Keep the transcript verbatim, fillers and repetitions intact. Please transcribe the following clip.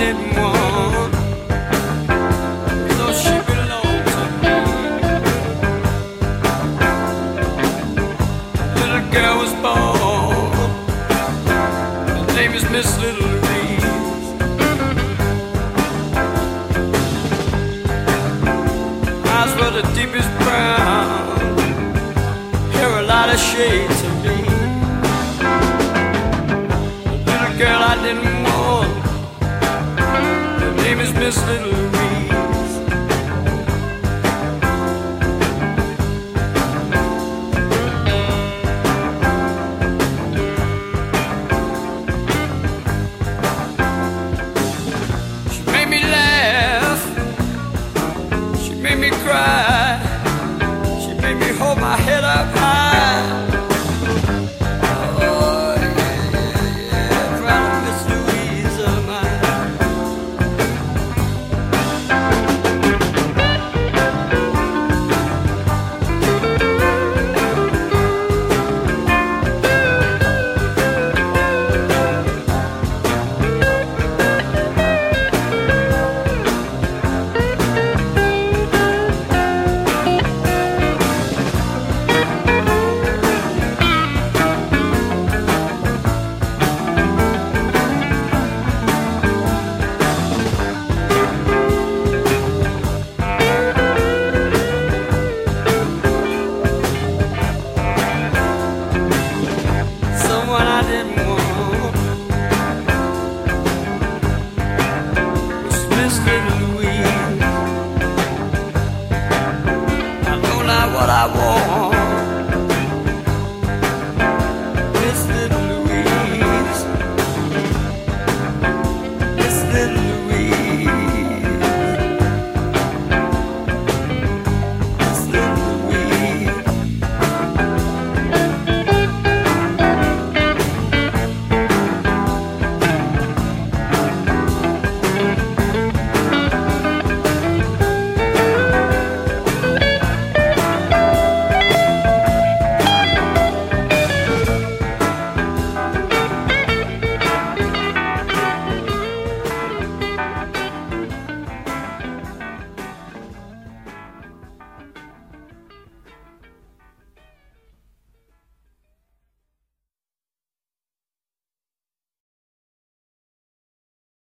didn't want, though she belonged to me. Little girl was born, her name is Miss Little Louise. Eyes were the deepest brown, hair a lot of shades of me. The little girl I didn't want, her name is Miss Little Louise. She made me laugh, she made me cry, she made me hold my head up high. Oh, yeah, yeah, yeah, proud of Miss Louise of mine. Someone I didn't want was Miss Little Louise. I know not what I want.